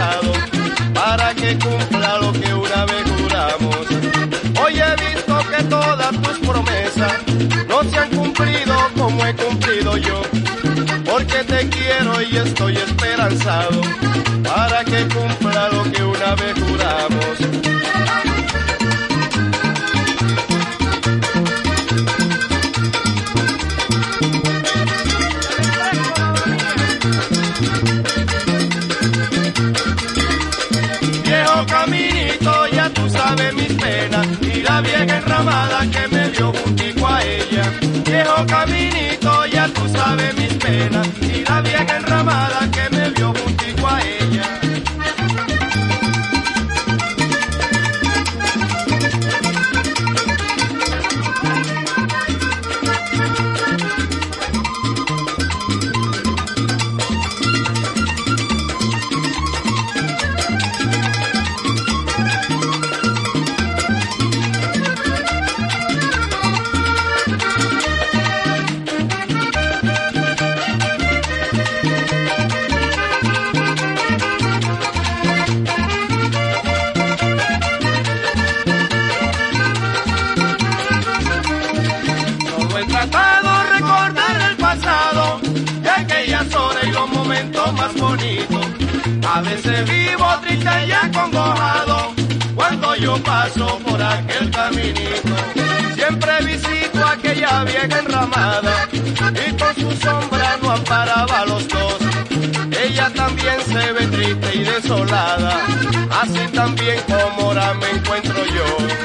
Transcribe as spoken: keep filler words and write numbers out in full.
esperanzado para que cumpla lo que una vez juramos. Hoy he visto que todas tus promesas no se han cumplido como he cumplido yo, porque te quiero y estoy esperanzado para que cumpla lo que una vez juramos. Viejo caminito, ya tú sabes mis penas y la vieja enramada que me vio juntico a ella. Viejo caminito, ya tú sabes mis penas y la vieja enramada que me vio juntico a ella. He tratado de recordar el pasado, de aquellas horas y los momentos más bonitos. A veces vivo triste y acongojado cuando yo paso por aquel caminito. Siempre visito aquella vieja enramada y con su sombra no amparaba a los dos. Ella también se ve triste y desolada, así también como ahora me encuentro yo.